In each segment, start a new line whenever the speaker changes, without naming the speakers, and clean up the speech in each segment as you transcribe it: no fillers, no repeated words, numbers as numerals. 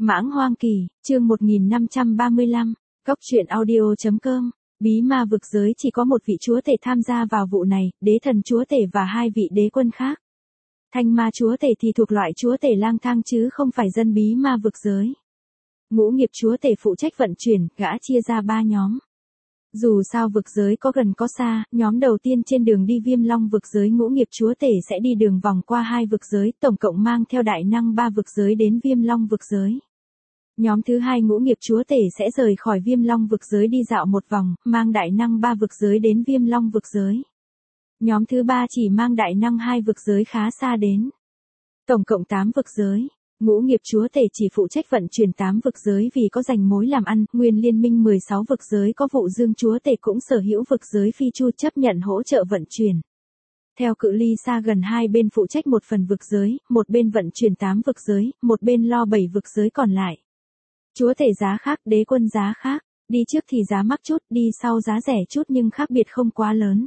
Mãng Hoang Kỳ, chương 1535, Cốc truyện audio.com. Bí ma vực giới chỉ có một vị chúa tể tham gia vào vụ này, đế thần chúa tể và hai vị đế quân khác. Thanh ma chúa tể thì thuộc loại chúa tể lang thang chứ không phải dân bí ma vực giới. Ngũ nghiệp chúa tể phụ trách vận chuyển, gã chia ra 3 nhóm. Dù sao vực giới có gần có xa, nhóm đầu tiên trên đường đi Viêm Long vực giới ngũ nghiệp chúa tể sẽ đi đường vòng qua 2 vực giới, tổng cộng mang theo đại năng 3 vực giới đến Viêm Long vực giới. Nhóm thứ 2 ngũ nghiệp chúa tể sẽ rời khỏi Viêm Long vực giới đi dạo một vòng, mang đại năng 3 vực giới đến Viêm Long vực giới. Nhóm thứ 3 chỉ mang đại năng 2 vực giới khá xa đến. Tổng cộng 8 vực giới. Ngũ nghiệp chúa tể chỉ phụ trách vận chuyển 8 vực giới vì có rành mối làm ăn, nguyên liên minh 16 vực giới có vụ dương chúa tể cũng sở hữu vực giới phi chu chấp nhận hỗ trợ vận chuyển. Theo cự ly xa gần hai bên phụ trách một phần vực giới, một bên vận chuyển 8 vực giới, một bên lo 7 vực giới còn lại. Chúa tể giá khác, đế quân giá khác, đi trước thì giá mắc chút, đi sau giá rẻ chút nhưng khác biệt không quá lớn.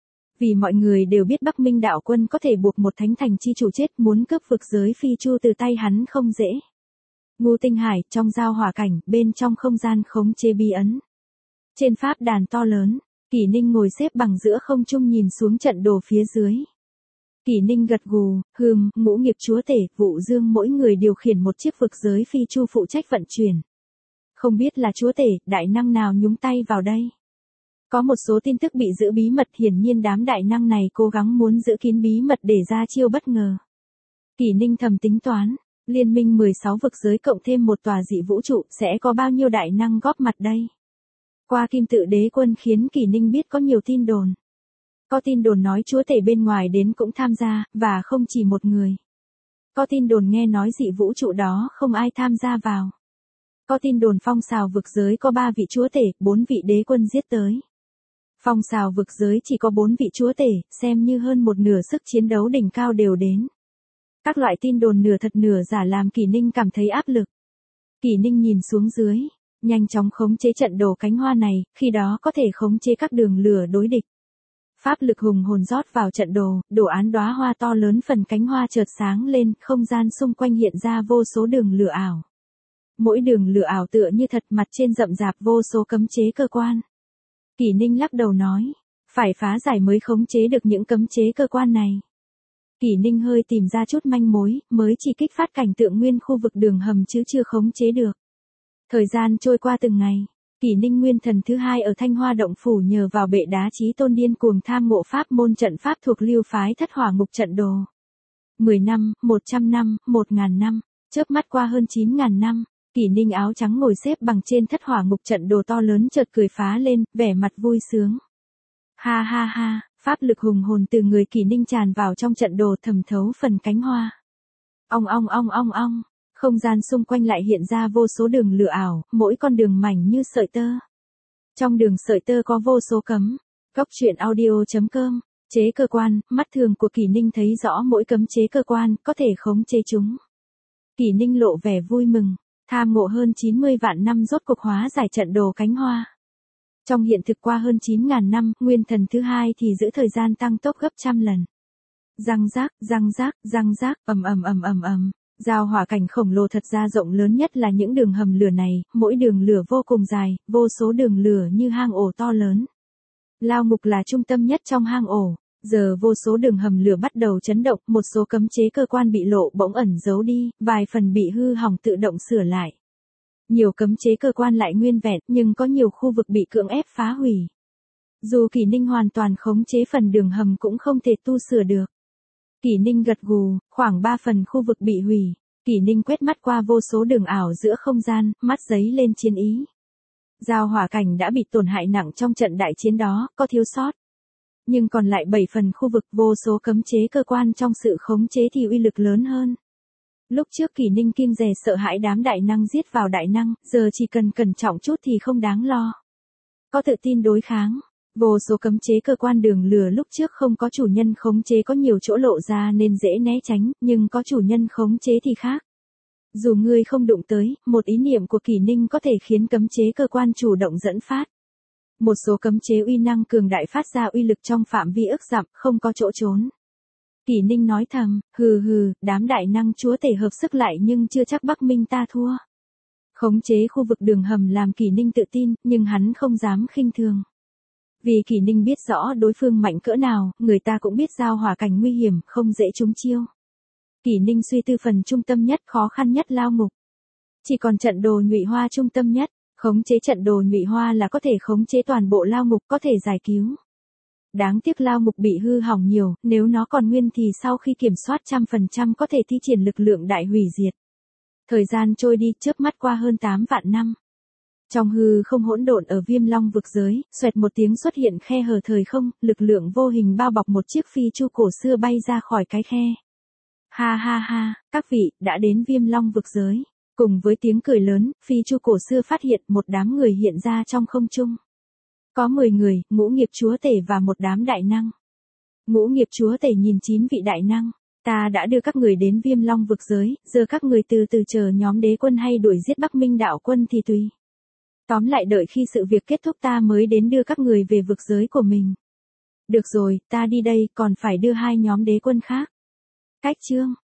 Vì mọi người đều biết Bắc Minh đạo quân có thể buộc một thánh thành chi chủ chết, muốn cướp vực giới phi chu từ tay hắn không dễ. Ngũ tinh hải, trong giao hỏa cảnh, bên trong không gian khống chế bí ấn. Trên pháp đàn to lớn, Kỷ Ninh ngồi xếp bằng giữa không trung nhìn xuống trận đồ phía dưới. Kỷ Ninh gật gù, ngũ nghiệp chúa tể, Vụ Dương mỗi người điều khiển một chiếc vực giới phi chu phụ trách vận chuyển. Không biết là chúa tể, đại năng nào nhúng tay vào đây. Có một số tin tức bị giữ bí mật, hiển nhiên đám đại năng này cố gắng muốn giữ kín bí mật để ra chiêu bất ngờ. Kỷ Ninh thầm tính toán, liên minh 16 vực giới cộng thêm một tòa dị vũ trụ sẽ có bao nhiêu đại năng góp mặt đây. Qua kim tự đế quân khiến Kỷ Ninh biết có nhiều tin đồn. Có tin đồn nói chúa tể bên ngoài đến cũng tham gia, và không chỉ một người. Có tin đồn nghe nói dị vũ trụ đó không ai tham gia vào. Có tin đồn phong xào vực giới có 3 vị chúa tể, 4 vị đế quân giết tới. Phong xào vực giới chỉ có 4 vị chúa tể, xem như hơn một nửa sức chiến đấu đỉnh cao đều đến. Các loại tin đồn nửa thật nửa giả làm Kỷ Ninh cảm thấy áp lực. Kỷ Ninh nhìn xuống dưới, nhanh chóng khống chế trận đồ cánh hoa này, khi đó có thể khống chế các đường lửa đối địch. Pháp lực hùng hồn rót vào trận đồ, đồ án đóa hoa to lớn phần cánh hoa chợt sáng lên, không gian xung quanh hiện ra vô số đường lửa ảo. Mỗi đường lửa ảo tựa như thật, mặt trên rậm rạp vô số cấm chế cơ quan. Kỷ Ninh lắc đầu nói, phải phá giải mới khống chế được những cấm chế cơ quan này. Kỷ Ninh hơi tìm ra chút manh mối, mới chỉ kích phát cảnh tượng nguyên khu vực đường hầm chứ chưa khống chế được. Thời gian trôi qua từng ngày, Kỷ Ninh nguyên thần thứ 2 ở Thanh Hoa động phủ nhờ vào bệ đá chí tôn điên cuồng tham ngộ pháp môn trận pháp thuộc lưu phái Thất Hỏa Ngục trận đồ. 10 năm, 100 năm, 1000 năm, chớp mắt qua hơn 9000 năm. Kỷ Ninh áo trắng ngồi xếp bằng trên Thất Hỏa Ngục trận đồ to lớn chợt cười phá lên, vẻ mặt vui sướng. Ha ha ha, pháp lực hùng hồn từ người Kỷ Ninh tràn vào trong trận đồ thẩm thấu phần cánh hoa. Ong ong ong ong ong, không gian xung quanh lại hiện ra vô số đường lửa ảo, mỗi con đường mảnh như sợi tơ. Trong đường sợi tơ có vô số cấm. Cốc truyện audio.com, chế cơ quan, mắt thường của Kỷ Ninh thấy rõ mỗi cấm chế cơ quan, có thể khống chế chúng. Kỷ Ninh lộ vẻ vui mừng. Tham ngộ hơn 90 vạn năm rốt cuộc hóa giải trận đồ cánh hoa. Trong hiện thực qua hơn 9000 năm, nguyên thần thứ 2 thì giữ thời gian tăng tốc gấp trăm lần. Răng rác, răng rác, răng rác, ầm. Giao hỏa cảnh khổng lồ thật ra rộng lớn nhất là những đường hầm lửa này, mỗi đường lửa vô cùng dài, vô số đường lửa như hang ổ to lớn. Lao ngục là trung tâm nhất trong hang ổ. Giờ vô số đường hầm lửa bắt đầu chấn động, một số cấm chế cơ quan bị lộ bỗng ẩn giấu đi, vài phần bị hư hỏng tự động sửa lại. Nhiều cấm chế cơ quan lại nguyên vẹn, nhưng có nhiều khu vực bị cưỡng ép phá hủy. Dù Kỷ Ninh hoàn toàn khống chế phần đường hầm cũng không thể tu sửa được. Kỷ Ninh gật gù, khoảng 3 phần khu vực bị hủy. Kỷ Ninh quét mắt qua vô số đường ảo giữa không gian, mắt giấy lên chiến ý. Giao hỏa cảnh đã bị tổn hại nặng trong trận đại chiến đó, có thiếu sót. Nhưng còn lại 7 phần khu vực vô số cấm chế cơ quan trong sự khống chế thì uy lực lớn hơn. Lúc trước Kỷ Ninh kiêng dè sợ hãi đám đại năng giết vào đại năng, giờ chỉ cần cẩn trọng chút thì không đáng lo. Có tự tin đối kháng. Vô số cấm chế cơ quan đường lửa lúc trước không có chủ nhân khống chế có nhiều chỗ lộ ra nên dễ né tránh, nhưng có chủ nhân khống chế thì khác. Dù ngươi không đụng tới, một ý niệm của Kỷ Ninh có thể khiến cấm chế cơ quan chủ động dẫn phát. Một số cấm chế uy năng cường đại phát ra uy lực trong phạm vi ức dặm, không có chỗ trốn. Kỷ Ninh nói thầm, đám đại năng chúa tể hợp sức lại nhưng chưa chắc Bắc Minh ta thua. Khống chế khu vực đường hầm làm Kỷ Ninh tự tin, nhưng hắn không dám khinh thường. Vì Kỷ Ninh biết rõ đối phương mạnh cỡ nào, người ta cũng biết giao hỏa cảnh nguy hiểm, không dễ trúng chiêu. Kỷ Ninh suy tư phần trung tâm nhất, khó khăn nhất lao ngục. Chỉ còn trận đồ nhụy hoa trung tâm nhất, khống chế trận đồ nhụy hoa là có thể khống chế toàn bộ lao ngục, có thể giải cứu. Đáng tiếc lao ngục bị hư hỏng nhiều, nếu nó còn nguyên thì sau khi kiểm soát 100% có thể thi triển lực lượng đại hủy diệt. Thời gian trôi đi, chớp mắt qua hơn 8 vạn năm. Trong hư không hỗn độn ở Viêm Long vực giới, xoẹt một tiếng xuất hiện khe hở thời không, lực lượng vô hình bao bọc một chiếc phi chu cổ xưa bay ra khỏi cái khe. Ha ha ha, các vị, đã đến Viêm Long vực giới. Cùng với tiếng cười lớn, phi chu cổ xưa phát hiện một đám người hiện ra trong không trung. Có 10 người, ngũ nghiệp chúa tể và một đám đại năng. Ngũ nghiệp chúa tể nhìn 9 vị đại năng. Ta đã đưa các người đến Viêm Long vực giới, giờ các người từ từ chờ nhóm đế quân hay đuổi giết Bắc Minh đạo quân thì tùy. Tóm lại đợi khi sự việc kết thúc ta mới đến đưa các người về vực giới của mình. Được rồi, ta đi đây, còn phải đưa 2 nhóm đế quân khác. Cách chương